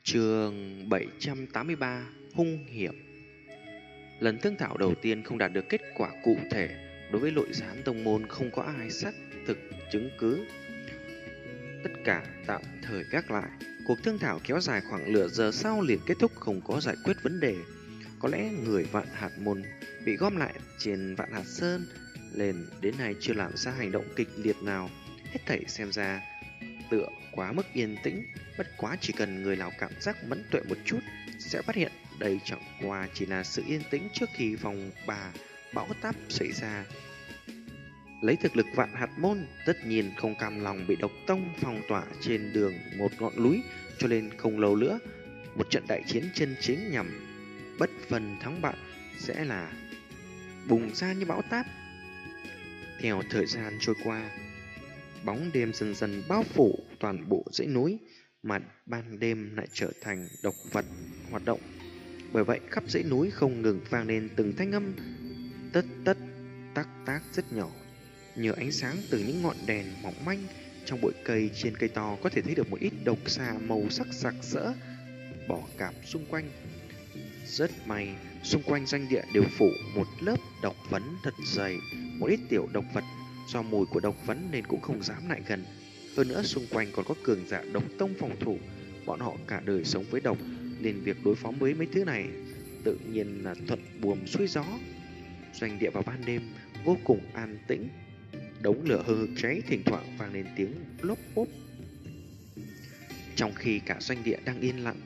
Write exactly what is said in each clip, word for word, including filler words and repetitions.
Chương bảy trăm tám mươi ba Hung hiểm. Lần thương thảo đầu tiên không đạt được kết quả cụ thể. Đối với nội gián tông môn không có ai xác thực chứng cứ. Tất cả tạm thời gác lại. Cuộc thương thảo kéo dài khoảng nửa giờ sau liền kết thúc, không có giải quyết vấn đề. Có lẽ người Vạn Hạt môn bị gom lại trên Vạn Hạt Sơn lên đến nay chưa làm ra hành động kịch liệt nào. Hết thảy xem ra tựa quá mức yên tĩnh. Bất quá chỉ cần người nào cảm giác mẫn tuệ một chút sẽ phát hiện đây chẳng qua chỉ là sự yên tĩnh trước khi vòng bà bão táp xảy ra. Lấy thực lực Vạn Hạt môn, tất nhiên không cam lòng bị độc tông phong tỏa trên đường một ngọn núi, cho nên không lâu nữa một trận đại chiến chân chính nhằm bất phân thắng bại sẽ là bùng ra như bão táp. Theo thời gian trôi qua, bóng đêm dần dần bao phủ toàn bộ dãy núi, mà ban đêm lại trở thành độc vật hoạt động. Bởi vậy khắp dãy núi không ngừng vang lên từng thanh âm tất tất tác tác rất nhỏ. Nhờ ánh sáng từ những ngọn đèn mỏng manh trong bụi cây trên cây to có thể thấy được một ít độc xà màu sắc sặc sỡ bỏ cạp xung quanh. Rất may, xung quanh doanh địa đều phủ một lớp độc vấn thật dày. Một ít tiểu độc vật do mùi của độc vấn nên cũng không dám lại gần. Hơn nữa xung quanh còn có cường giả độc tông phòng thủ. Bọn họ cả đời sống với độc, nên việc đối phó với mấy thứ này tự nhiên là thuận buồm xuôi gió. Doanh địa vào ban đêm vô cùng an tĩnh. Đống lửa hừng hực cháy, thỉnh thoảng vang lên tiếng lốp bốp. Trong khi cả doanh địa đang yên lặng,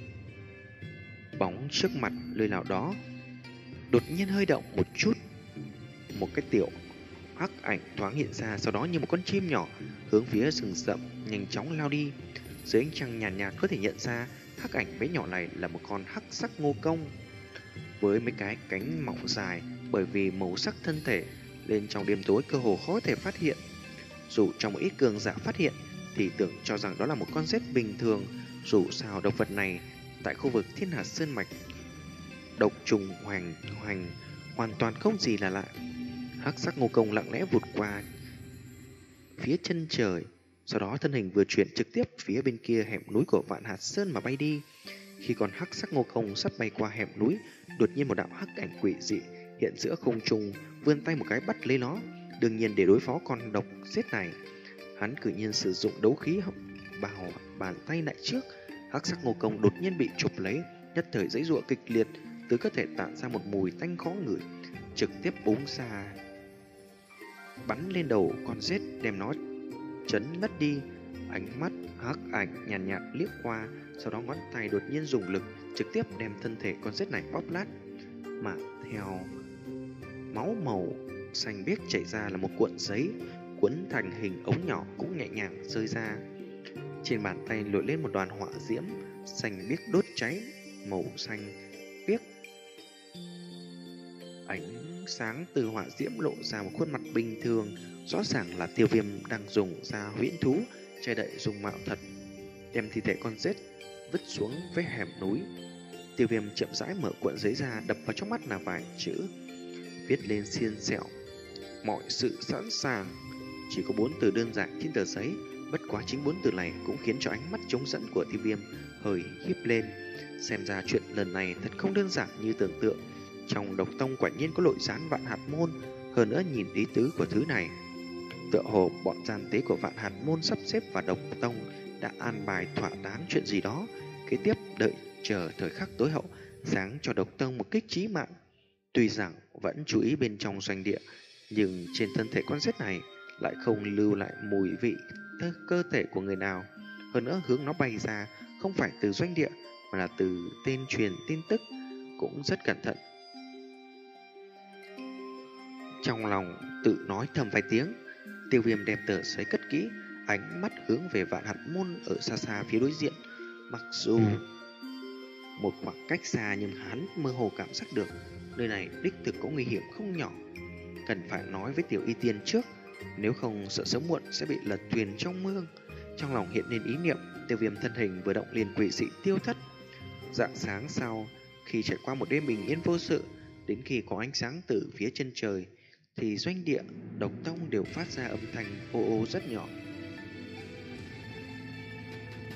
bóng trước mặt nơi nào đó đột nhiên hơi động một chút. Một cái tiểu hắc ảnh thoáng hiện ra, sau đó như một con chim nhỏ hướng phía rừng rậm nhanh chóng lao đi. Dưới ánh trăng nhàn nhạt, nhạt có thể nhận ra hắc ảnh bé nhỏ này là một con hắc sắc ngô công với mấy cái cánh mỏng dài. Bởi vì màu sắc thân thể lên trong đêm tối cơ hồ khó thể phát hiện. Dù trong một ít cường giả phát hiện thì tưởng cho rằng đó là một con rết bình thường. Dù sao độc vật này tại khu vực Thiên Hà Sơn Mạch độc trùng hoành hoành hoàn toàn không gì là lạ. Hắc sắc ngô công lặng lẽ vụt qua phía chân trời, sau đó thân hình vừa chuyển trực tiếp phía bên kia hẻm núi của Vạn Hạt Sơn mà bay đi. Khi con hắc sắc ngô công sắp bay qua hẻm núi, đột nhiên một đạo hắc ảnh quỷ dị hiện giữa không trung, vươn tay một cái bắt lấy nó. Đương nhiên để đối phó con độc giết này, hắn cử nhiên sử dụng đấu khí vào bàn tay lại trước. Hắc sắc ngô công đột nhiên bị chụp lấy, nhất thời giãy giụa kịch liệt, từ cơ thể tản ra một mùi tanh khó ngửi, trực tiếp búng ra bắn lên đầu con rết, đem nó chấn mất đi. Ánh mắt hắc ảnh nhàn nhạt, nhạt liếc qua, sau đó ngón tay đột nhiên dùng lực trực tiếp đem thân thể con rết này bóp lát, mà theo máu màu xanh biếc chảy ra là một cuộn giấy quấn thành hình ống nhỏ cũng nhẹ nhàng rơi ra. Trên bàn tay nổi lên một đoàn hỏa diễm xanh biếc đốt cháy, màu xanh biếc ánh sáng từ hỏa diễm lộ ra một khuôn mặt bình thường, rõ ràng là Tiêu Viêm đang dùng ra huyễn thú che đậy dung mạo thật, đem thi thể con rết vứt xuống với hẻm núi. Tiêu Viêm chậm rãi mở cuộn giấy ra, đập vào trong mắt là vài chữ viết lên xiên xẹo: mọi sự sẵn sàng. Chỉ có bốn từ đơn giản trên tờ giấy, bất quá chính bốn từ này cũng khiến cho ánh mắt trống rỗng của Tiêu Viêm hơi híp lên. Xem ra chuyện lần này thật không đơn giản như tưởng tượng. Trong độc tông quả nhiên có nội gián Vạn Hạt môn. Hơn nữa nhìn ý tứ của thứ này, tựa hồ bọn gian tế của Vạn Hạt môn sắp xếp và độc tông đã an bài thỏa đáng chuyện gì đó. Kế tiếp đợi chờ thời khắc tối hậu, sáng cho độc tông một kích chí mạng. Tuy rằng vẫn chú ý bên trong doanh địa, nhưng trên thân thể con rết này lại không lưu lại mùi vị cơ thể của người nào. Hơn nữa hướng nó bay ra không phải từ doanh địa mà là từ tên truyền tin tức, cũng rất cẩn thận. Trong lòng tự nói thầm vài tiếng, Tiêu Viêm đem tờ giấy cất kỹ, ánh mắt hướng về Vạn Hạt môn ở xa xa phía đối diện. Mặc dù một khoảng cách xa nhưng hắn mơ hồ cảm giác được nơi này đích thực có nguy hiểm không nhỏ. Cần phải nói với Tiểu Y Tiên trước, nếu không sợ sớm muộn sẽ bị lật thuyền trong mương. Trong lòng hiện lên ý niệm, Tiêu Viêm thân hình vừa động liền quỷ dị tiêu thất. Rạng sáng sau, khi trải qua một đêm bình yên vô sự, đến khi có ánh sáng từ phía chân trời thì doanh địa độc tông đều phát ra âm thanh ô ô rất nhỏ.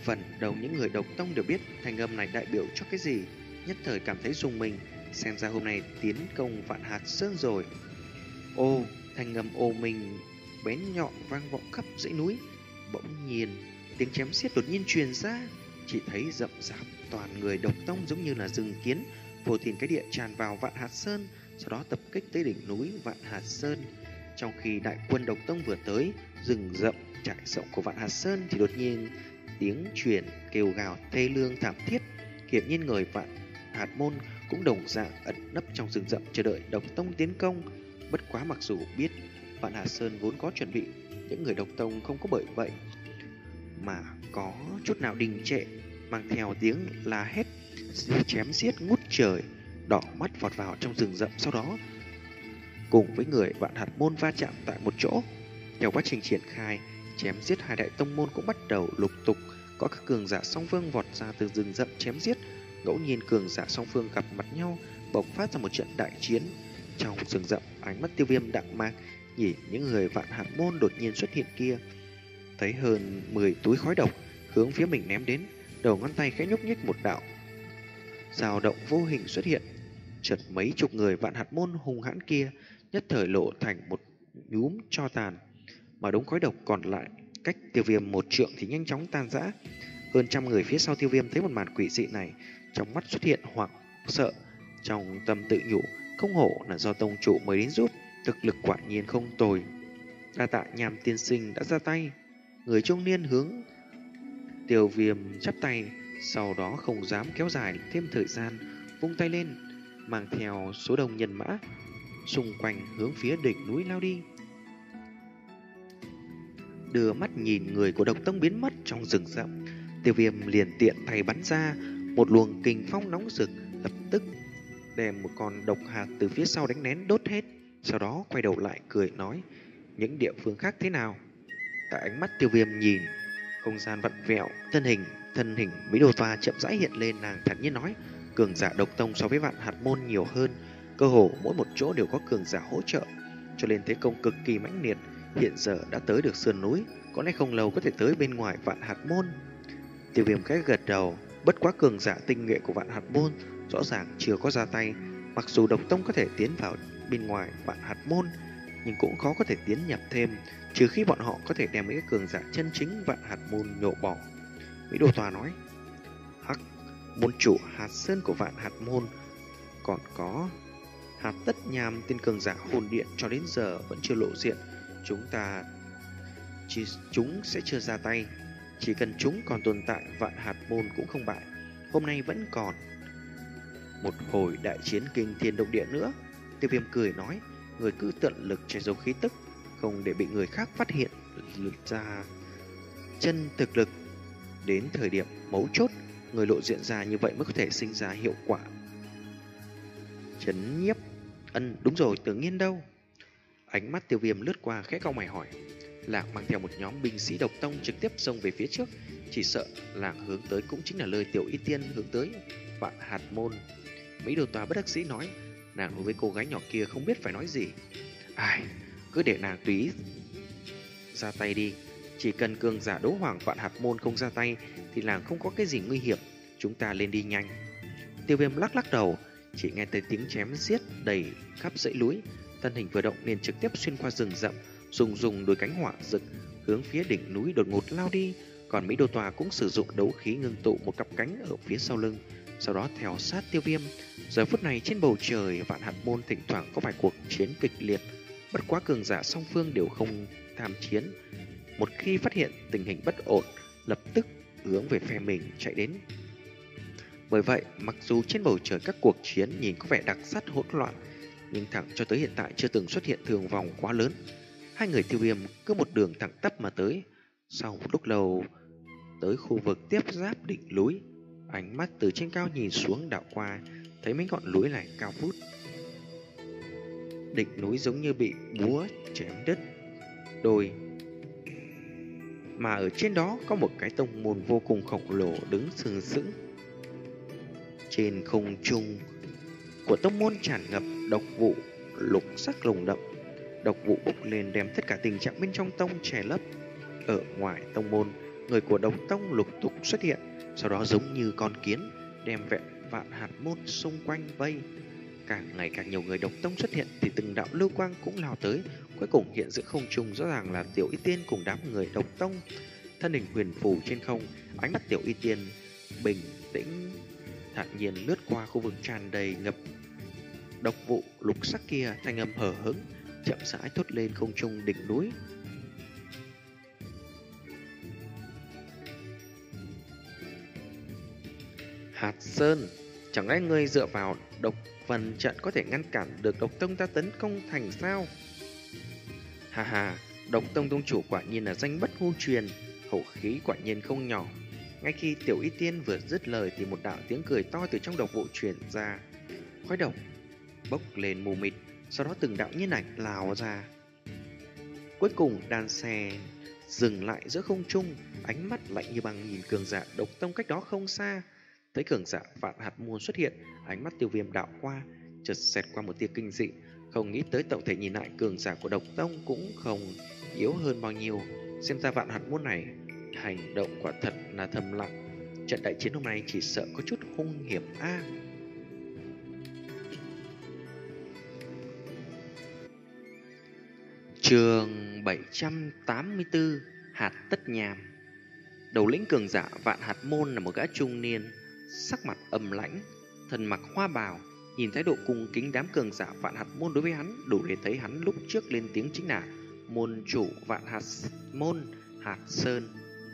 phần đầu những người độc tông đều biết thanh âm này đại biểu cho cái gì, nhất thời cảm thấy rùng mình, xem ra hôm nay tiến công Vạn Hạt Sơn rồi. Ô, thanh âm ô mình bén nhọn vang vọng khắp dãy núi. Bỗng nhiên, tiếng chém xiết đột nhiên truyền ra, chỉ thấy rậm rạp toàn người độc tông giống như là rừng kiến, vô tiền cái địa tràn vào Vạn Hạt Sơn, sau đó tập kích tới đỉnh núi Vạn Hạt Sơn. Trong khi đại quân độc tông vừa tới rừng rậm trải rộng của Vạn Hạt Sơn thì đột nhiên tiếng truyền kêu gào thê lương thảm thiết. Hiển nhiên người Vạn Hạt Môn cũng đồng dạng ẩn nấp trong rừng rậm chờ đợi độc tông tiến công. Bất quá mặc dù biết Vạn Hạt Sơn vốn có chuẩn bị, những người độc tông không có bởi vậy mà có chút nào đình trệ, mang theo tiếng la hét chém giết ngút trời, đỏ mắt vọt vào trong rừng rậm, sau đó cùng với người Vạn Hạt Môn va chạm tại một chỗ. Theo quá trình triển khai chém giết, hai đại tông môn cũng bắt đầu lục tục có các cường giả song phương vọt ra từ rừng rậm chém giết. Ngẫu nhiên cường giả song phương gặp mặt nhau, bộc phát ra một trận đại chiến. Trong rừng rậm, ánh mắt Tiêu Viêm đạm mạc nhìn những người Vạn Hạt Môn đột nhiên xuất hiện kia, thấy hơn mười túi khói độc hướng phía mình ném đến, đầu ngón tay khẽ nhúc nhích, một đạo dao động vô hình xuất hiện. Chợt mấy chục người Vạn Hạt Môn hung hãn kia nhất thời lộ thành một nhúm tro tàn, mà đống khói độc còn lại cách Tiêu Viêm một trượng thì nhanh chóng tan rã. Hơn trăm người phía sau Tiêu Viêm thấy một màn quỷ dị này, trong mắt xuất hiện hoảng sợ, trong tâm tự nhủ, không hổ là do tông chủ mới đến giúp, thực lực quả nhiên không tồi. Đa tạ Nham tiên sinh đã ra tay. Người trung niên hướng Tiêu Viêm chắp tay, sau đó không dám kéo dài thêm thời gian, vung tay lên, mang theo số đông nhân mã xung quanh hướng phía đỉnh núi lao đi. Đưa mắt nhìn người của độc tông biến mất trong rừng rậm, Tiêu Viêm liền tiện tay bắn ra một luồng kình phong nóng rực, lập tức đem một con độc hạt từ phía sau đánh nén đốt hết. Sau đó quay đầu lại cười nói, những địa phương khác thế nào? Tại ánh mắt Tiêu Viêm nhìn không gian vặn vẹo, thân hình thân hình Mỹ Đồ Toa chậm rãi hiện lên, nàng thản nhiên nói, cường giả độc tông so với Vạn Hạt Môn nhiều hơn, cơ hồ mỗi một chỗ đều có cường giả hỗ trợ, cho nên thế công cực kỳ mãnh liệt. Hiện giờ đã tới được sườn núi, có lẽ không lâu có thể tới bên ngoài Vạn Hạt Môn. Tiêu Viêm khẽ gật đầu, bất quá cường giả tinh nhuệ của Vạn Hạt Môn rõ ràng chưa có ra tay. Mặc dù độc tông có thể tiến vào bên ngoài Vạn Hạt Môn, nhưng cũng khó có thể tiến nhập thêm, trừ khi bọn họ có thể đem mấy cái cường giả chân chính Vạn Hạt Môn nhổ bỏ. Mỹ Đồ Tòa nói, hắc, môn chủ Hạt Sơn của Vạn Hạt Môn, còn có Hạt Tất Nham tên cường giả hồn điện cho đến giờ vẫn chưa lộ diện. Chúng ta chỉ, chúng sẽ chưa ra tay. Chỉ cần chúng còn tồn tại, Vạn Hạt Môn cũng không bại. Hôm nay vẫn còn một hồi đại chiến kinh thiên động địa nữa. Tiêu Viêm cười nói, người cứ tận lực che giấu khí tức, không để bị người khác phát hiện ra chân thực lực. Đến thời điểm mấu chốt, người lộ diện ra như vậy mới có thể sinh ra hiệu quả chấn nhiếp. Ân, đúng rồi, Tưởng Nhiên đâu? Ánh mắt Tiêu Viêm lướt qua, khẽ cau mày hỏi. Lạc mang theo một nhóm binh sĩ độc tông trực tiếp xông về phía trước, chỉ sợ Lạc hướng tới cũng chính là lời Tiểu Y Tiên hướng tới Vạn Hạt Môn. Mỹ Đồ Tòa bất đắc dĩ nói, nàng đối với cô gái nhỏ kia không biết phải nói gì. Ai, cứ để nàng tùy ý ra tay đi. Chỉ cần cường giả đấu hoàng Vạn Hạt Môn không ra tay thì làng không có cái gì nguy hiểm. Chúng ta lên đi nhanh. Tiêu Viêm lắc lắc đầu, chỉ nghe thấy tiếng chém giết đầy khắp dãy núi. Thân hình vừa động liền trực tiếp xuyên qua rừng rậm, dùng dùng đôi cánh hỏa rực hướng phía đỉnh núi đột ngột lao đi. Còn Mỹ Đô Tòa cũng sử dụng đấu khí ngưng tụ một cặp cánh ở phía sau lưng, sau đó theo sát Tiêu Viêm. Giờ phút này trên bầu trời Vạn Hạt Môn thỉnh thoảng có vài cuộc chiến kịch liệt, bất quá cường giả song phương đều không tham chiến. Một khi phát hiện tình hình bất ổn, lập tức hướng về phe mình chạy đến. Bởi vậy, mặc dù trên bầu trời các cuộc chiến nhìn có vẻ đặc sắc hỗn loạn, nhưng thẳng cho tới hiện tại chưa từng xuất hiện thương vong quá lớn. Hai người Tiêu Viêm cứ một đường thẳng tắp mà tới. Sau một lúc lâu, tới khu vực tiếp giáp đỉnh núi, ánh mắt từ trên cao nhìn xuống đảo qua, thấy mấy ngọn núi này cao vút. Đỉnh núi giống như bị búa chém đứt đôi, mà ở trên đó có một cái tông môn vô cùng khổng lồ đứng sừng sững. Trên không trung của tông môn tràn ngập độc vụ lục sắc lồng đậm, độc vụ bốc lên đem tất cả tình trạng bên trong tông che lấp. Ở ngoài tông môn người của độc tông lục tục xuất hiện, sau đó giống như con kiến đem vẹn vạn hạt môn xung quanh vây. Càng ngày càng nhiều người độc tông xuất hiện thì từng đạo lưu quang cũng lao tới, cuối cùng hiện giữa không trung rõ ràng là Tiểu Y Tiên cùng đám người độc tông. Thân hình huyền phù trên không, ánh mắt Tiểu Y Tiên bình tĩnh thản nhiên lướt qua khu vực tràn đầy ngập độc vụ lục sắc kia, thanh âm hờ hững chậm rãi thốt lên không trung đỉnh núi. Hạt Sơn, chẳng lẽ ngươi dựa vào độc vần trận có thể ngăn cản được độc tông ta tấn công thành sao? Hà hà, độc tông tông chủ quả nhiên là danh bất hư truyền, hậu khí quả nhiên không nhỏ. Ngay khi Tiểu Y Tiên vừa dứt lời thì một đạo tiếng cười to từ trong độc vụ truyền ra. Khói độc bốc lên mù mịt, sau đó từng đạo nhiên ảnh lao ra. Cuối cùng đàn xe dừng lại giữa không trung, ánh mắt lạnh như băng nhìn cường giả độc tông cách đó không xa. Thấy cường giả vạn hạt môn xuất hiện, ánh mắt Tiêu Viêm đạo qua, chợt xẹt qua một tia kinh dị, không nghĩ tới tổng thể nhìn lại cường giả của độc tông cũng không yếu hơn bao nhiêu. Xem ra vạn hạt môn này hành động quả thật là thầm lặng. Trận đại chiến hôm nay chỉ sợ có chút hung hiểm a. À. Chương bảy trăm tám mươi tư, Hạt Tất Nham. Đầu lĩnh cường giả vạn hạt môn là một gã trung niên, sắc mặt âm lãnh, thân mặc hoa bào. Nhìn thái độ cung kính đám cường giả vạn hạt môn đối với hắn, đủ để thấy hắn lúc trước lên tiếng chính là môn chủ vạn hạt môn Hạt Sơn.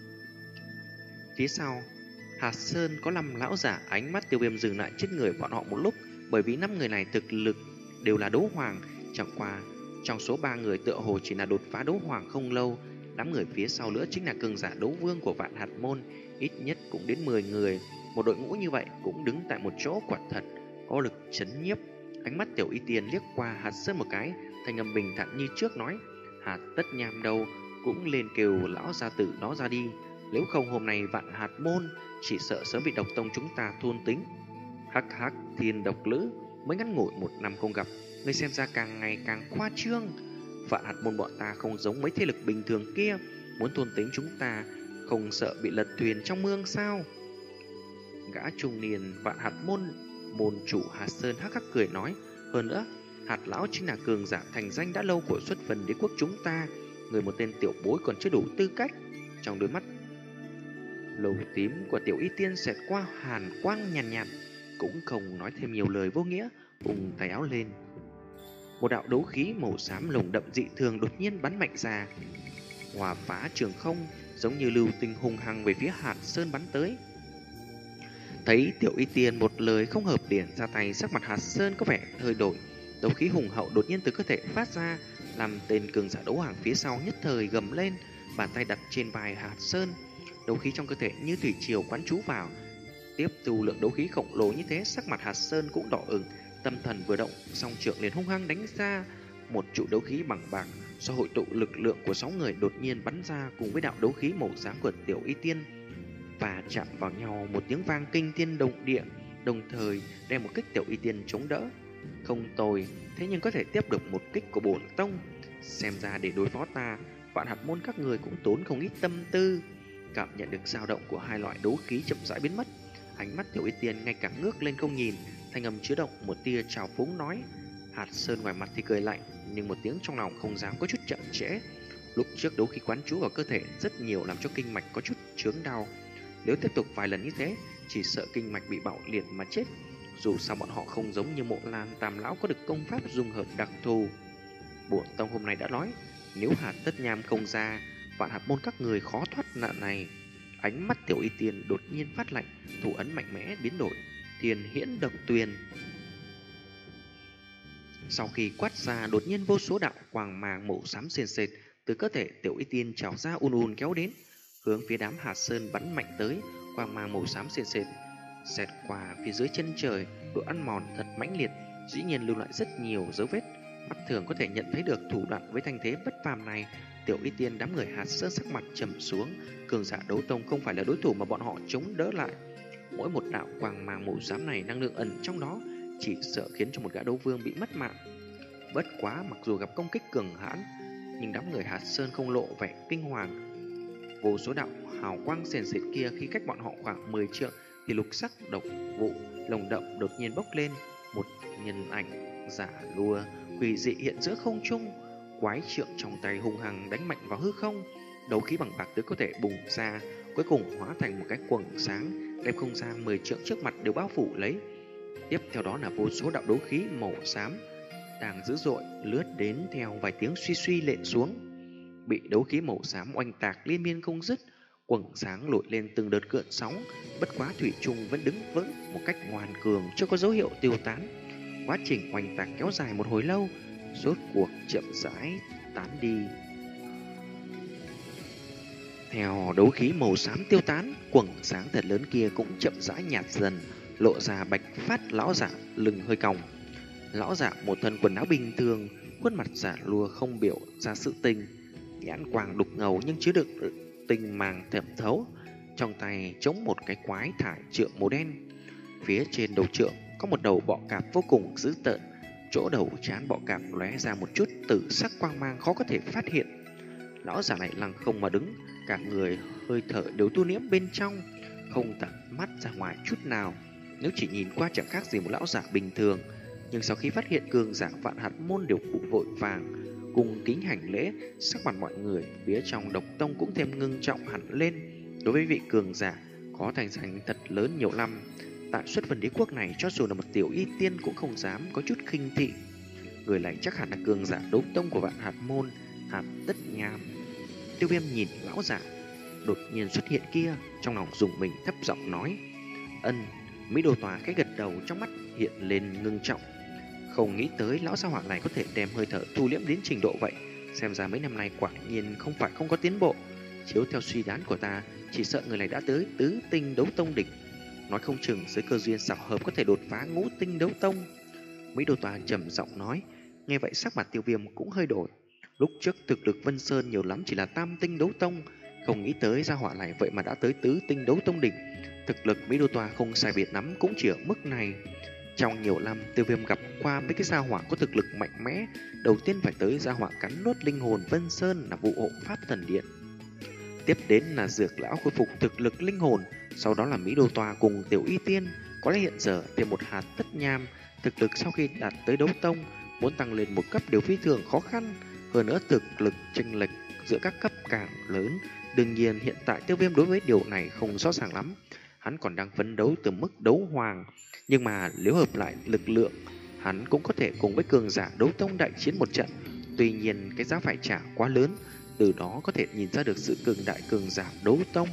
Phía sau Hạt Sơn có năm lão giả. Ánh mắt Tiêu Viêm dừng lại trên người bọn họ một lúc, bởi vì năm người này thực lực đều là đấu hoàng. Chẳng qua trong số ba người tựa hồ chỉ là đột phá đấu hoàng không lâu. Đám người phía sau nữa chính là cường giả đấu vương của vạn hạt môn, ít nhất cũng đến mười người. Một đội ngũ như vậy cũng đứng tại một chỗ quả thật có lực chấn nhiếp. Ánh mắt Tiểu Y Tiên liếc qua Hạt Sơn một cái, thanh âm bình thản như trước nói: Hạt Tất Nham đâu, cũng lên kêu lão gia tử nó ra đi, nếu không hôm nay vạn hạt môn chỉ sợ sớm bị độc tông chúng ta thôn tính. Hắc hắc, thiên độc lữ, mới ngắn ngủi một năm không gặp, ngươi xem ra càng ngày càng khoa trương. Vạn hạt môn bọn ta không giống mấy thế lực bình thường kia, muốn thôn tính chúng ta không sợ bị lật thuyền trong mương sao? Gã trung niên vạn hạt môn môn chủ Hạt Sơn hắc hắc cười nói: hơn nữa, Hạt lão chính là cường giả thành danh đã lâu của xuất phần đế quốc chúng ta, người một tên tiểu bối còn chưa đủ tư cách. Trong đôi mắt lầu tím của Tiểu Y Tiên xẹt qua hàn quang nhàn nhạt, nhạt, cũng không nói thêm nhiều lời vô nghĩa, vùng tay áo lên. Một đạo đấu khí màu xám lồng đậm dị thường đột nhiên bắn mạnh ra, hòa phá trường không, giống như lưu tinh hùng hăng về phía Hạt Sơn bắn tới. Thấy Tiểu Y Tiên một lời không hợp liền ra tay, sắc mặt Hạt Sơn có vẻ hơi đổi. Đấu khí hùng hậu đột nhiên từ cơ thể phát ra, làm tên cường giả đấu hoàng phía sau nhất thời gầm lên, bàn tay đặt trên vai Hạt Sơn. Đấu khí trong cơ thể như thủy triều quán trú vào, tiếp thu lượng đấu khí khổng lồ như thế, sắc mặt Hạt Sơn cũng đỏ ửng, tâm thần vừa động, song trượng liền hung hăng đánh ra một trụ đấu khí bằng bạc, do hội tụ lực lượng của sáu người đột nhiên bắn ra cùng với đạo đấu khí màu xám của Tiểu Y Tiên và chạm vào nhau một tiếng vang kinh thiên động địa, đồng thời đem một kích Tiểu Y Tiên chống đỡ. Không tồi, thế nhưng có thể tiếp được một kích của bổn tông, xem ra để đối phó ta, vạn hạt môn các người cũng tốn không ít tâm tư. Cảm nhận được dao động của hai loại đấu khí chậm rãi biến mất, ánh mắt Tiểu Y Tiên ngay cả ngước lên không nhìn, thanh âm chứa động một tia trào phúng nói. Hạt Sơn ngoài mặt thì cười lạnh, nhưng một tiếng trong lòng không dám có chút chậm trễ. Lúc trước đấu khí quán trú vào cơ thể rất nhiều, làm cho kinh mạch có chút chướng đau. Nếu tiếp tục vài lần như thế, chỉ sợ kinh mạch bị bạo liệt mà chết. Dù sao bọn họ không giống như Mộ Lan Tam lão có được công pháp dung hợp đặc thù. Bổn tông hôm nay đã nói, nếu Hạt Tất Nham không ra, vạn hạt môn các người khó thoát nạn này. Ánh mắt Tiểu Y Tiên đột nhiên phát lạnh, thủ ấn mạnh mẽ biến đổi, Thiên Hiễn Độc Tuyền. Sau khi quát ra, đột nhiên vô số đạo quang mang màu xám sền sệt từ cơ thể Tiểu Y Tiên trào ra ùn ùn kéo đến, hướng phía đám Hạt Sơn bắn mạnh tới. Quang mang màu xám sền sệt xẹt qua phía dưới chân trời, độ ăn mòn thật mãnh liệt, dĩ nhiên lưu lại rất nhiều dấu vết. Mắt thường có thể nhận thấy được thủ đoạn với thanh thế bất phàm này. Tiểu Y Tiên đám người Hạt Sơn sắc mặt trầm xuống, cường giả đấu tông không phải là đối thủ mà bọn họ chống đỡ lại. Mỗi một đạo quang mang màu xám này năng lượng ẩn trong đó, chỉ sợ khiến cho một gã đấu vương bị mất mạng. Bất quá mặc dù gặp công kích cường hãn, nhưng đám người Hạt Sơn không lộ vẻ kinh hoàng. Vô số đạo hào quang sền sệt kia khi cách bọn họ khoảng mười trượng thì lục sắc độc vụ lồng đậm đột nhiên bốc lên, một nhân ảnh giả lùa quỷ dị hiện giữa không trung, quái trượng trong tay hung hăng đánh mạnh vào hư không, đấu khí bằng bạc tứ có thể bùng ra, cuối cùng hóa thành một cái quầng sáng đem không gian mười trượng trước mặt đều bao phủ lấy. Tiếp theo đó là vô số đạo đấu khí màu xám đang dữ dội lướt đến theo vài tiếng suy suy lệ xuống, bị đấu khí màu xám oanh tạc liên miên không dứt. Quầng sáng nổi lên từng đợt gợn sóng, bất quá thủy chung vẫn đứng vững một cách ngoan cường, chưa có dấu hiệu tiêu tán. Quá trình oanh tạc kéo dài một hồi lâu, rốt cuộc chậm rãi tán đi. Theo đấu khí màu xám tiêu tán, quầng sáng thật lớn kia cũng chậm rãi nhạt dần, lộ ra Bạch Phát lão giả lưng hơi còng. Lão giả một thân quần áo bình thường, khuôn mặt giả lùa không biểu ra sự tình, nhãn quang đục ngầu nhưng chứa đựng tinh mang thẩm thấu. Trong tay chống một cái quái thải trượng màu đen, phía trên đầu trượng có một đầu bọ cạp vô cùng dữ tợn, chỗ đầu trán bọ cạp lóe ra một chút tử sắc quang mang khó có thể phát hiện. Lão giả này lặng không mà đứng, cả người hơi thở đều tu liễm bên trong, không tận mắt ra ngoài chút nào. Nếu chỉ nhìn qua chẳng khác gì một lão giả bình thường, nhưng sau khi phát hiện cường giả Vạn Hạt Môn đều phụ vội vàng cùng kính hành lễ, sắc mặt mọi người phía trong độc tông cũng thêm ngưng trọng hẳn lên. Đối với vị cường giả có thành danh thật lớn nhiều năm tại Xuất Vân Đế quốc này, cho dù là một tiểu y tiên cũng không dám có chút khinh thị. Người này chắc hẳn là cường giả đấu tông của Vạn Hạt Môn, Hạt Tất Nham. Tiêu Viêm nhìn lão giả đột nhiên xuất hiện kia, trong lòng dùng mình thấp giọng nói: "Ân." Mỹ Đồ Tòa cái gật đầu, trong mắt hiện lên ngưng trọng. Không nghĩ tới lão gia hỏa này có thể đem hơi thở thu liễm đến trình độ vậy, xem ra mấy năm nay quả nhiên không phải không có tiến bộ. Chiếu theo suy đoán của ta, chỉ sợ người này đã tới tứ tinh đấu tông đỉnh, nói không chừng dưới cơ duyên xảo hợp có thể đột phá ngũ tinh đấu tông. Mỹ Đồ Tòa trầm giọng nói. Nghe vậy sắc mặt Tiêu Viêm cũng hơi đổi. Lúc trước thực lực Vân Sơn nhiều lắm chỉ là tam tinh đấu tông, không nghĩ tới gia hỏa này vậy mà đã tới tứ tinh đấu tông đỉnh. Thực lực Mỹ Đô Tòa không sai biệt lắm, cũng chỉ ở mức này. Trong nhiều năm, Tiêu Viêm gặp qua mấy cái gia hỏa có thực lực mạnh mẽ. Đầu tiên phải tới gia hỏa cắn nuốt linh hồn Vân Sơn là vụ hộ pháp thần điện. Tiếp đến là dược lão khôi phục thực lực linh hồn. Sau đó là Mỹ Đô Tòa cùng tiểu y tiên. Có lẽ hiện giờ thêm một hạt Tất Nham, thực lực sau khi đạt tới đấu tông, muốn tăng lên một cấp đều phi thường khó khăn. Hơn nữa thực lực chênh lệch giữa các cấp càng lớn. Đương nhiên hiện tại Tiêu Viêm đối với điều này không rõ ràng lắm. Hắn còn đang phấn đấu từ mức đấu hoàng, nhưng mà nếu hợp lại lực lượng, hắn cũng có thể cùng với cường giả đấu tông đại chiến một trận. Tuy nhiên cái giá phải trả quá lớn, từ đó có thể nhìn ra được sự cường đại cường giả đấu tông.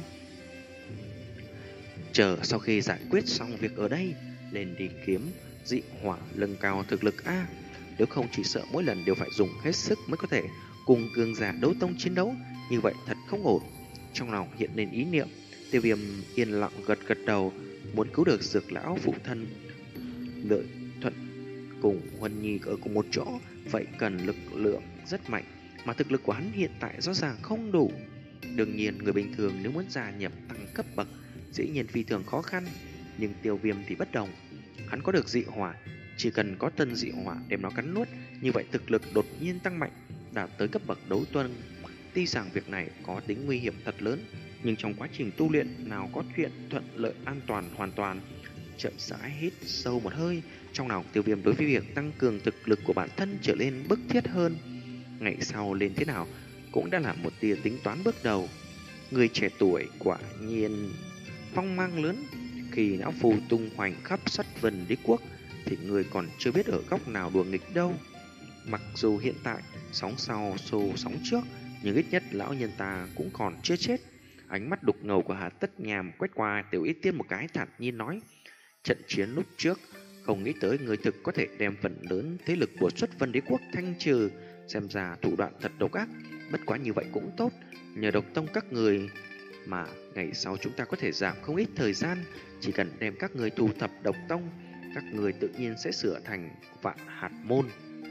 Chờ sau khi giải quyết xong việc ở đây, lên đi kiếm dị hỏa nâng cao thực lực A. Nếu không chỉ sợ mỗi lần đều phải dùng hết sức mới có thể cùng cường giả đấu tông chiến đấu, như vậy thật không ổn. Trong lòng hiện lên ý niệm, Tiêu Viêm yên lặng gật gật đầu. Muốn cứu được dược lão phụ thân lợi thuận cùng Huân Nhi ở cùng một chỗ, vậy cần lực lượng rất mạnh, mà thực lực của hắn hiện tại rõ ràng không đủ. Đương nhiên người bình thường nếu muốn gia nhập tăng cấp bậc dĩ nhiên phi thường khó khăn, nhưng Tiêu Viêm thì bất đồng. Hắn có được dị hỏa, chỉ cần có tân dị hỏa đem nó cắn nuốt, như vậy thực lực đột nhiên tăng mạnh, đạt tới cấp bậc đấu tuân. Tuy rằng việc này có tính nguy hiểm thật lớn, nhưng trong quá trình tu luyện nào có chuyện thuận lợi an toàn hoàn toàn. Chậm rãi hít sâu một hơi, trong lòng Tiêu Viêm đối với việc tăng cường thực lực của bản thân trở nên bức thiết hơn. Ngày sau lên thế nào cũng đã là một tia tính toán bước đầu. Người trẻ tuổi quả nhiên phong mang lớn. Khi lão phù tung hoành khắp Xuất Vân Đế quốc thì người còn chưa biết ở góc nào đùa nghịch đâu. Mặc dù hiện tại sóng sau xô sóng trước, nhưng ít nhất lão nhân ta cũng còn chưa chết. Ánh mắt đục ngầu của Hà Tất Nhàm quét qua Tiểu Y Tiên một cái, thản nhiên nói: trận chiến lúc trước không nghĩ tới người thực có thể đem phần lớn thế lực của Xuất Vân Đế quốc thanh trừ, xem ra thủ đoạn thật độc ác. Bất quá như vậy cũng tốt, nhờ độc tông các người mà ngày sau chúng ta có thể giảm không ít thời gian. Chỉ cần đem các người thu thập độc tông, các người tự nhiên sẽ sửa thành Vạn Hạt Môn.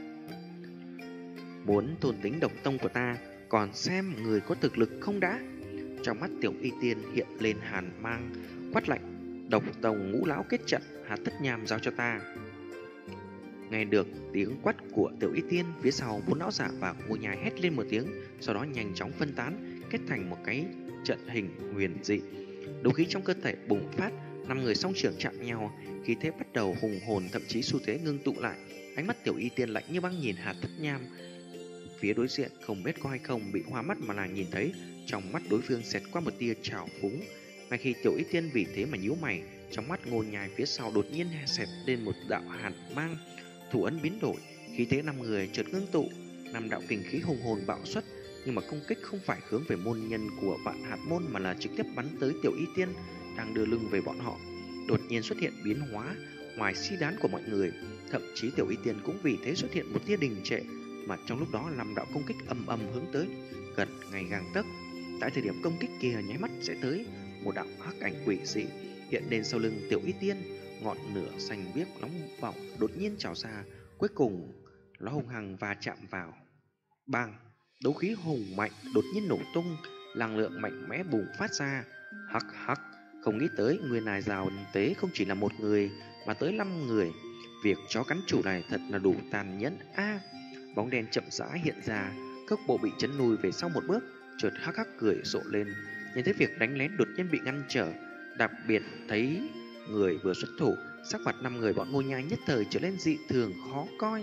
Muốn thôn tính độc tông của ta, còn xem người có thực lực không đã. Trong mắt Tiểu Y Tiên hiện lên hàn mang, quát lạnh: độc tông ngũ lão kết trận, Hà Tất Nham giao cho ta. Nghe được tiếng quát của Tiểu Y Tiên, phía sau bốn lão giả và ngôi nhà hét lên một tiếng, sau đó nhanh chóng phân tán, kết thành một cái trận hình huyền dị. Đấu khí trong cơ thể bùng phát, năm người song trưởng chạm nhau, khí thế bắt đầu hùng hồn, thậm chí xu thế ngưng tụ lại. Ánh mắt Tiểu Y Tiên lạnh như băng nhìn Hà Tất Nham. Phía đối diện không biết có hay không bị hoa mắt mà nàng nhìn thấy, trong mắt đối phương xẹt qua một tia trào phúng. Ngay khi Tiểu Y Tiên vì thế mà nhíu mày, trong mắt Ngô Nhai phía sau đột nhiên xẹt lên một đạo hàn mang, thủ ấn biến đổi, khí thế năm người chợt ngưng tụ, năm đạo kình khí hùng hồn bạo xuất, nhưng mà công kích không phải hướng về môn nhân của Vạn Hạt môn mà là trực tiếp bắn tới Tiểu Y Tiên đang đưa lưng về bọn họ. Đột nhiên xuất hiện biến hóa ngoài suy đoán của mọi người, thậm chí Tiểu Y Tiên cũng vì thế xuất hiện một tia đình trệ, mà trong lúc đó năm đạo công kích âm âm hướng tới, gần ngày gang tấc. Tại thời điểm công kích kia nháy mắt sẽ tới, một đạo hắc ảnh quỷ dị hiện lên sau lưng Tiểu Y Tiên, ngọn lửa xanh biếc nóng bỏng đột nhiên trào ra, cuối cùng nó hung hăng va chạm vào. Bang! Đấu khí hùng mạnh đột nhiên nổ tung, năng lượng mạnh mẽ bùng phát ra. Hắc hắc, không nghĩ tới người này rào tế không chỉ là một người mà tới năm người. Việc chó cắn chủ này thật là đủ tàn nhẫn a. À, bóng đen chậm rãi hiện ra, cước bộ bị chấn lùi về sau một bước, chợt hắc hắc cười rộ lên. Nhìn thấy việc đánh lén đột nhiên bị ngăn trở, đặc biệt thấy người vừa xuất thủ, sắc mặt năm người bọn Ngô Nhai nhất thời trở lên dị thường khó coi.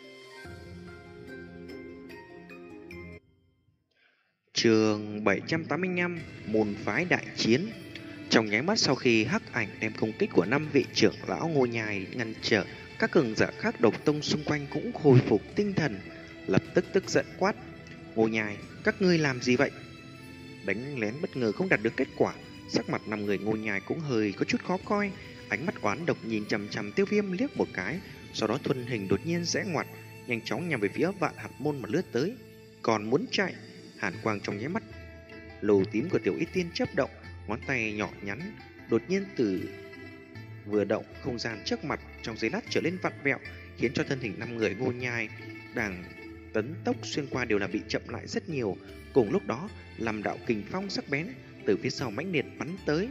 Chương bảy trăm tám mươi lăm, môn phái đại chiến. Trong nháy mắt sau khi hắc ảnh đem công kích của năm vị trưởng lão Ngô Nhai ngăn trở, các cường giả khác độc tông xung quanh cũng khôi phục tinh thần, lập tức tức giận quát: Ngô Nhai, các ngươi làm gì vậy? Đánh lén bất ngờ không đạt được kết quả, sắc mặt năm người Ngô Nhai cũng hơi có chút khó coi, ánh mắt oán độc nhìn chằm chằm Tiêu Viêm liếc một cái, sau đó thuần hình đột nhiên rẽ ngoặt, nhanh chóng nhằm về phía Vạn Hạt môn mà lướt tới. Còn muốn chạy? Hàn quang trong nháy mắt lồ tím của Tiểu Y Tiên chớp động, ngón tay nhỏ nhắn đột nhiên từ vừa động, không gian trước mặt trong giây lát trở lên vặn vẹo, khiến cho thân hình năm người Ngô Nhai đang tấn tốc xuyên qua đều là bị chậm lại rất nhiều. Cùng lúc đó, làm đạo kình phong sắc bén từ phía sau mãnh liệt bắn tới.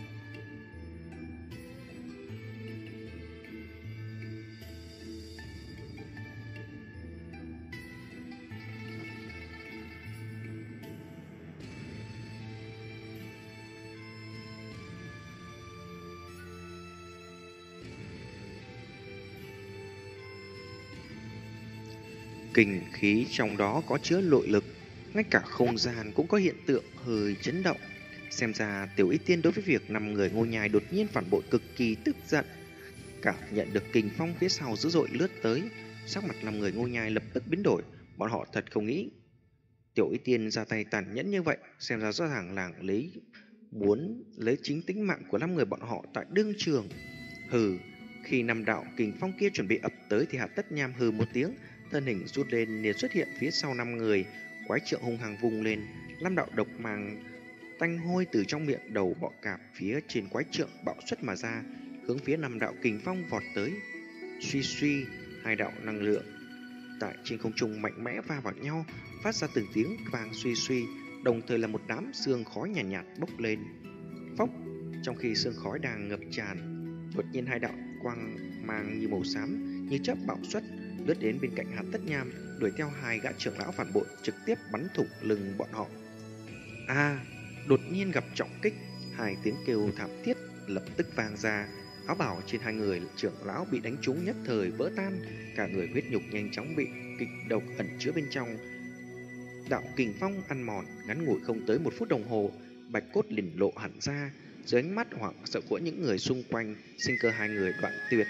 Kình khí trong đó có chứa nội lực, ngay cả không gian cũng có hiện tượng hơi chấn động. Xem ra Tiểu Y Tiên đối với việc năm người Ngô Nhai đột nhiên phản bội cực kỳ tức giận. Cảm nhận được kình phong phía sau dữ dội lướt tới, sắc mặt năm người Ngô Nhai lập tức biến đổi. Bọn họ thật không nghĩ Tiểu Y Tiên ra tay tàn nhẫn như vậy, xem ra rõ ràng làng lấy muốn lấy chính tính mạng của năm người bọn họ tại đương trường. Hừ, khi năm đạo kình phong kia chuẩn bị ập tới thì Hạ Tất Nham hừ một tiếng, thân hình rút lên liền xuất hiện phía sau năm người, quái trượng hung hăng vung lên, năm đạo độc màng tanh hôi từ trong miệng đầu bọ cạp phía trên quái trượng bạo xuất mà ra, hướng phía năm đạo kình phong vọt tới. Suy suy, hai đạo năng lượng tại trên không trung mạnh mẽ va vào nhau, phát ra từng tiếng vang suy suy, đồng thời là một đám sương khói nhàn nhạt, nhạt bốc lên. Phốc, trong khi sương khói đang ngập tràn, đột nhiên hai đạo quang mang như màu xám như chớp bạo xuất, lướt đến bên cạnh Hàn Tất Nham, đuổi theo hai gã trưởng lão phản bội, trực tiếp bắn thủng lưng bọn họ. A, à, đột nhiên gặp trọng kích, hai tiếng kêu thảm thiết lập tức vang ra. Áo bào trên hai người trưởng lão bị đánh trúng nhất thời vỡ tan, cả người huyết nhục nhanh chóng bị kịch độc ẩn chứa bên trong. Đạo kình phong ăn mòn, ngắn ngủi không tới một phút đồng hồ, bạch cốt liền lộ hẳn ra. Dưới ánh mắt hoảng sợ của những người xung quanh, sinh cơ hai người đoạn tuyệt.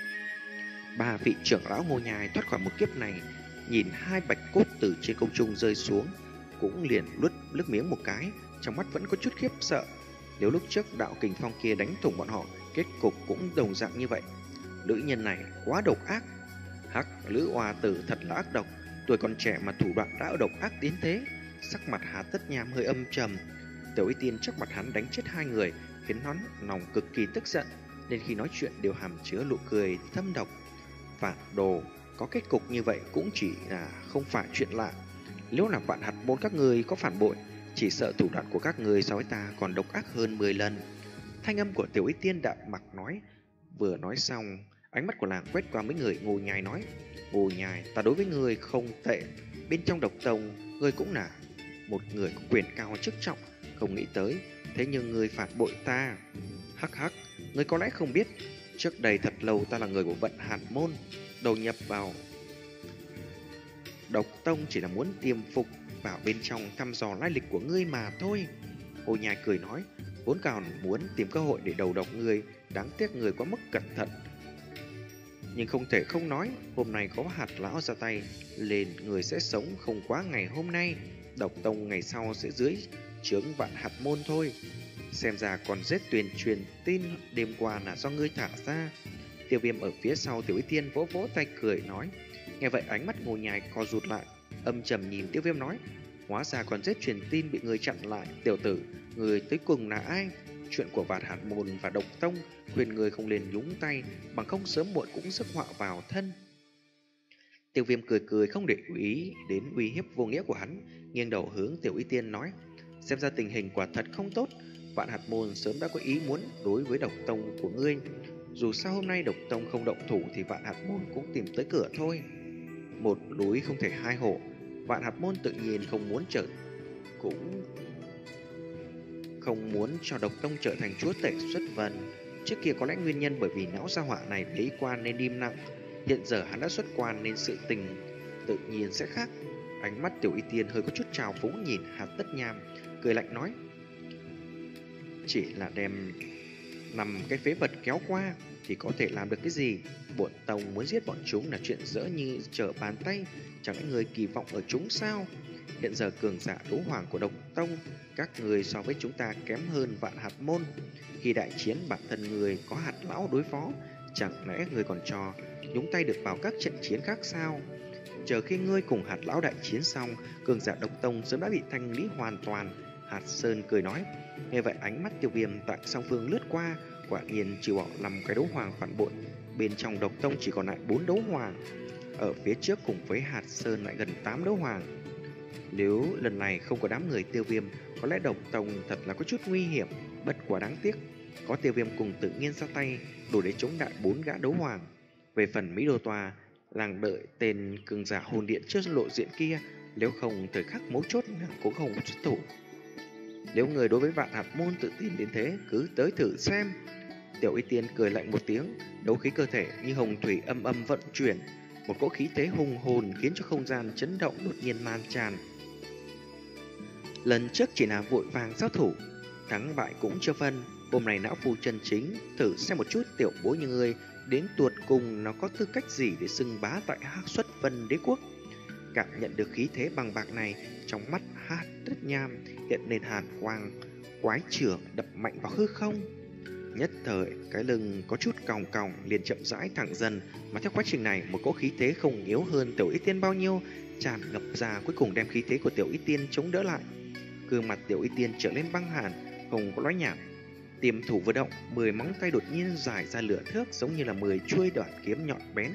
Ba vị trưởng lão Ngô Nhai thoát khỏi một kiếp này, nhìn hai bạch cốt từ trên không trung rơi xuống, cũng liền luốt nước miếng một cái, trong mắt vẫn có chút khiếp sợ. Nếu lúc trước đạo kình phong kia đánh thủng bọn họ, kết cục cũng đồng dạng như vậy. Nữ nhân này quá độc ác. Hắc, Lữ Oa Tử thật là ác độc, tuổi còn trẻ mà thủ đoạn đã độc ác đến thế. Sắc mặt Hà Tất Nham hơi âm trầm. Tiểu Y Tiên trước mặt hắn đánh chết hai người, khiến hắn lòng cực kỳ tức giận, nên khi nói chuyện đều hàm chứa nụ cười thâm độc. Phản đồ, có kết cục như vậy cũng chỉ là không phải chuyện lạ. Nếu là Vạn Hạt môn các người có phản bội, chỉ sợ thủ đoạn của các người so với ta còn độc ác hơn mười lần. Thanh âm của Tiểu Y Tiên đạm mặc nói. Vừa nói xong, ánh mắt của nàng quét qua mấy người Ngô Nhai nói: Ngô Nhai, ta đối với người không tệ, bên trong độc tông, người cũng là một người có quyền cao chức trọng, không nghĩ tới, thế nhưng người phản bội ta. Hắc hắc, ngươi có lẽ không biết, trước đây thật lâu ta là người của vận hạt môn, đầu nhập vào độc tông chỉ là muốn tiềm phục vào bên trong thăm dò lai lịch của ngươi mà thôi. Hồ Nhai cười nói, vốn còn muốn tìm cơ hội để đầu độc ngươi, đáng tiếc người quá mức cẩn thận. Nhưng không thể không nói, hôm nay có hạt lão ra tay, lên người sẽ sống không quá ngày hôm nay, độc tông ngày sau sẽ dưới trướng vạn hạt môn thôi. Xem ra còn giết tuyên truyền tin đêm qua là do ngươi thả ra. Tiêu Viêm ở phía sau Tiểu Y Tiên vỗ vỗ tay cười nói. Nghe vậy ánh mắt Ngô Nhai co rụt lại, âm trầm nhìn Tiêu Viêm nói, hóa ra còn giết truyền tin bị người chặn lại. Tiểu tử, người tới cùng là ai? Chuyện của vạn hạt môn và độc tông, khuyên người không nên nhúng tay, bằng không sớm muộn cũng rước họa vào thân. Tiêu Viêm cười cười không để ý đến uy hiếp vô nghĩa của hắn, nghiêng đầu hướng Tiểu Y Tiên nói, xem ra tình hình quả thật không tốt. Vạn hạt môn sớm đã có ý muốn đối với độc tông của ngươi. Dù sao hôm nay độc tông không động thủ thì vạn hạt môn cũng tìm tới cửa thôi. Một núi không thể hai hổ, vạn hạt môn tự nhiên không muốn trở cũng không muốn cho độc tông trở thành chúa tể xuất vân. Trước kia có lẽ nguyên nhân bởi vì lão gia họa này lấy quan nên im lặng, hiện giờ hắn đã xuất quan nên sự tình tự nhiên sẽ khác. Ánh mắt Tiểu Y Tiên hơi có chút trào phúng nhìn Hạt Tất Nham, cười lạnh nói, chỉ là đem nằm cái phế vật kéo qua thì có thể làm được cái gì? Bổn tông muốn giết bọn chúng là chuyện dễ như trở bàn tay, chẳng lẽ người kỳ vọng ở chúng sao? Hiện giờ cường giả đấu hoàng của độc tông, các người so với chúng ta kém hơn vạn hạt môn. Khi đại chiến bản thân người có hạt lão đối phó, chẳng lẽ người còn cho nhúng tay được vào các trận chiến khác sao? Chờ khi ngươi cùng hạt lão đại chiến xong, cường giả độc tông sớm đã bị thanh lý hoàn toàn. Hạt Sơn cười nói. Nghe vậy ánh mắt Tiêu Viêm tại song phương lướt qua, quả nhiên trừ bỏ năm cái đấu hoàng phản bội, bên trong độc tông chỉ còn lại bốn đấu hoàng. Ở phía trước cùng với Hạt Sơn lại gần tám đấu hoàng. Nếu lần này không có đám người Tiêu Viêm, có lẽ độc tông thật là có chút nguy hiểm, bất quá đáng tiếc. Có Tiêu Viêm cùng tự nhiên ra tay, đủ để chống đại bốn gã đấu hoàng. Về phần Mỹ Đô Tòa, làng đợi tên cường giả hồn điện trước lộ diện kia, nếu không thời khắc mấu chốt cũng không có xuất thủ. Nếu người đối với vạn hạt môn tự tin đến thế, cứ tới thử xem. Tiểu Y Tiên cười lạnh một tiếng, đấu khí cơ thể như hồng thủy âm âm vận chuyển, một cỗ khí thế hùng hồn khiến cho không gian chấn động đột nhiên lan tràn. Lần trước chỉ là vội vàng giao thủ, thắng bại cũng chưa phân. Hôm nay não phu chân chính, thử xem một chút tiểu bối như ngươi đến tuột cùng nó có tư cách gì để xưng bá tại Hắc Xuất Vân Đế quốc. Cảm nhận được khí thế bằng bạc này, trong mắt Hạt Tất Nham hiện lên hàn quang, quái chưởng đập mạnh vào hư không. Nhất thời cái lưng có chút còng còng liền chậm rãi thẳng dần, mà theo quá trình này một cỗ khí thế không yếu hơn Tiểu Y Tiên bao nhiêu tràn ngập ra, cuối cùng đem khí thế của Tiểu Y Tiên chống đỡ lại. Gương mặt Tiểu Y Tiên trở lên băng hàn, không có nói nhảm. Tiềm thủ vừa động, mười móng tay đột nhiên dài ra lửa thước, giống như là mười chuôi đoạn kiếm nhọn bén.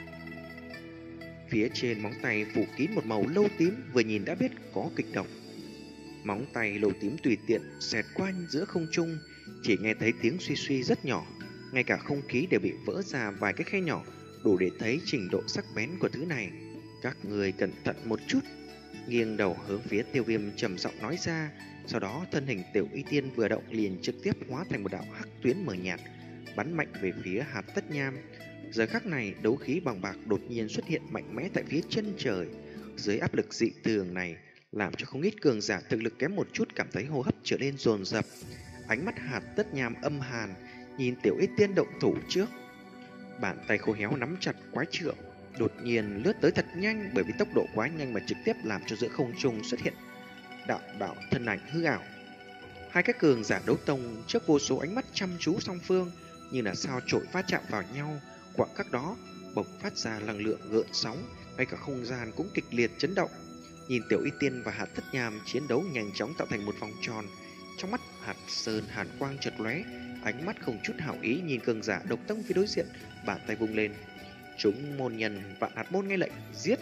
Phía trên móng tay phủ kín một màu lâu tím, vừa nhìn đã biết có kịch độc. Móng tay lâu tím tùy tiện xẹt qua giữa không trung, chỉ nghe thấy tiếng suy suy rất nhỏ, ngay cả không khí đều bị vỡ ra vài cái khe nhỏ, đủ để thấy trình độ sắc bén của thứ này. Các người cẩn thận một chút. Nghiêng đầu hướng phía Tiêu Viêm trầm giọng nói ra. Sau đó thân hình Tiểu Y Tiên vừa động liền trực tiếp hóa thành một đạo hắc tuyến mờ nhạt, bắn mạnh về phía Hạt Tất Nham. Giờ khắc này đấu khí bằng bạc đột nhiên xuất hiện mạnh mẽ tại phía chân trời. Dưới áp lực dị thường này, làm cho không ít cường giả thực lực kém một chút cảm thấy hô hấp trở nên dồn dập. Ánh mắt Hạt Tất Nham âm hàn, nhìn Tiểu Y Tiên động thủ trước. Bàn tay khô héo nắm chặt quái trượng, đột nhiên lướt tới thật nhanh, bởi vì tốc độ quá nhanh mà trực tiếp làm cho giữa không trung xuất hiện đạo đạo thân ảnh hư ảo. Hai cái cường giả đấu tông trước vô số ánh mắt chăm chú song phương, như là sao chổi va chạm vào nhau, khoảng khắc đó bộc phát ra năng lượng gợn sóng, ngay cả không gian cũng kịch liệt chấn động. Nhìn Tiểu Y Tiên và Hạt Tất Nham chiến đấu nhanh chóng tạo thành một vòng tròn, trong mắt Hạt Sơn hàn quang chợt lóe, ánh mắt không chút hảo ý nhìn cường giả độc tông phía đối diện, bàn tay vung lên. Chúng môn nhân Vạn Hạt môn nghe lệnh giết.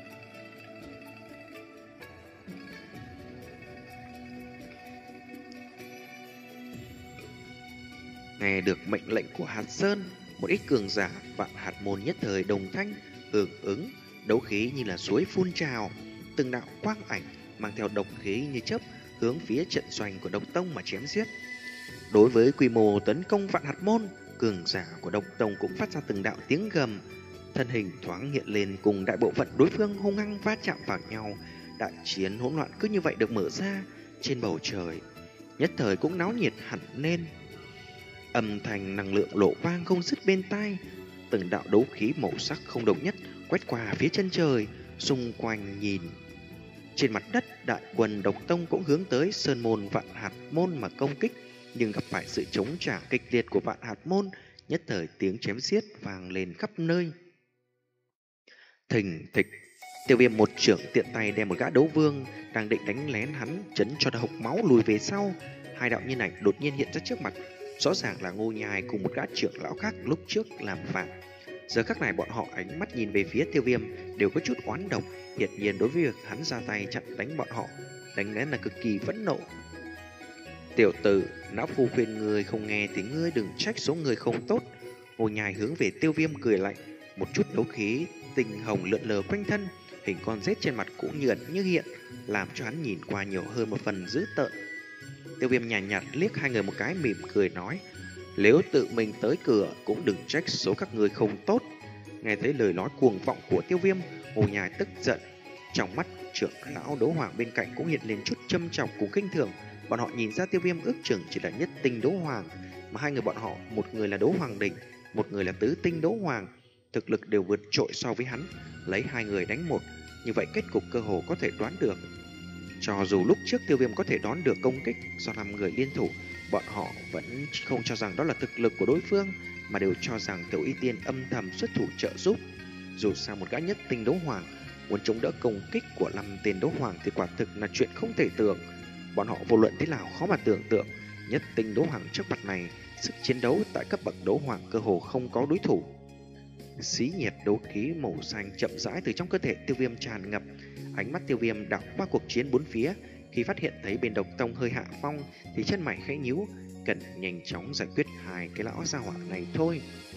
Nghe được mệnh lệnh của Hạt Sơn, một ít cường giả Vạn Hạt môn nhất thời đồng thanh hưởng ứng, đấu khí như là suối phun trào, từng đạo quang ảnh mang theo độc khí như chớp hướng phía trận doanh của độc tông mà chém giết. Đối với quy mô tấn công vạn hạt môn, cường giả của độc tông cũng phát ra từng đạo tiếng gầm, thân hình thoáng hiện lên cùng đại bộ phận đối phương hung hăng va chạm vào nhau. Đại chiến hỗn loạn cứ như vậy được mở ra trên bầu trời, nhất thời cũng náo nhiệt hẳn lên. Âm thanh năng lượng lộ vang không dứt bên tai, từng đạo đấu khí màu sắc không đồng nhất quét qua phía chân trời. Xung quanh nhìn trên mặt đất, đại quân độc tông cũng hướng tới sơn môn vạn hạt môn mà công kích, nhưng gặp phải sự chống trả kịch liệt của vạn hạt môn, nhất thời tiếng chém giết vang lên khắp nơi. Thình thịch, Tiêu Viêm một trưởng tiện tay đem một gã đấu vương đang định đánh lén hắn chấn cho hộc máu lùi về sau. Hai đạo nhân ảnh đột nhiên hiện ra trước mặt, rõ ràng là Ngô Nhai cùng một gã trưởng lão khác lúc trước làm phản. Giờ khắc này bọn họ ánh mắt nhìn về phía Tiêu Viêm đều có chút oán độc, hiển nhiên đối với việc hắn ra tay chặn đánh bọn họ, đánh lén là cực kỳ phẫn nộ. Tiểu tử, lão phu khuyên người không nghe thì ngươi đừng trách số người không tốt. Ngô Nhai hướng về Tiêu Viêm cười lạnh, một chút đấu khí tinh hồng lượn lờ quanh thân, hình con rết trên mặt cũng như ẩn như hiện, làm cho hắn nhìn qua nhiều hơn một phần dữ tợn. Tiêu Viêm nhàn nhạt, nhạt liếc hai người một cái, mỉm cười nói: nếu tự mình tới cửa cũng đừng trách số các người không tốt. Nghe thấy lời nói cuồng vọng của Tiêu Viêm, Ngô Nhai tức giận, trong mắt trưởng lão đấu hoàng bên cạnh cũng hiện lên chút châm chọc cùng kinh thường. Bọn họ nhìn ra Tiêu Viêm ước chừng chỉ là nhất tinh đấu hoàng, mà hai người bọn họ, một người là đấu hoàng đỉnh, một người là tứ tinh đấu hoàng, thực lực đều vượt trội so với hắn. Lấy hai người đánh một, như vậy kết cục cơ hồ có thể đoán được. Cho dù lúc trước Tiêu Viêm có thể đón được công kích do năm người liên thủ, bọn họ vẫn không cho rằng đó là thực lực của đối phương, mà đều cho rằng Tiểu Y Tiên âm thầm xuất thủ trợ giúp. Dù sao một gã nhất tinh đấu hoàng muốn chống đỡ công kích của năm tên đấu hoàng thì quả thực là chuyện không thể tưởng. Bọn họ vô luận thế nào khó mà tưởng tượng, nhất tinh đấu hoàng trước mặt này, sức chiến đấu tại cấp bậc đấu hoàng cơ hồ không có đối thủ. Xí nhiệt đấu khí màu xanh chậm rãi từ trong cơ thể Tiêu Viêm tràn ngập. Ánh mắt Tiêu Viêm đảo qua cuộc chiến bốn phía, khi phát hiện thấy bên độc tông hơi hạ phong thì chân mày khẽ nhíu, cần nhanh chóng giải quyết hai cái lão gia hỏa này thôi.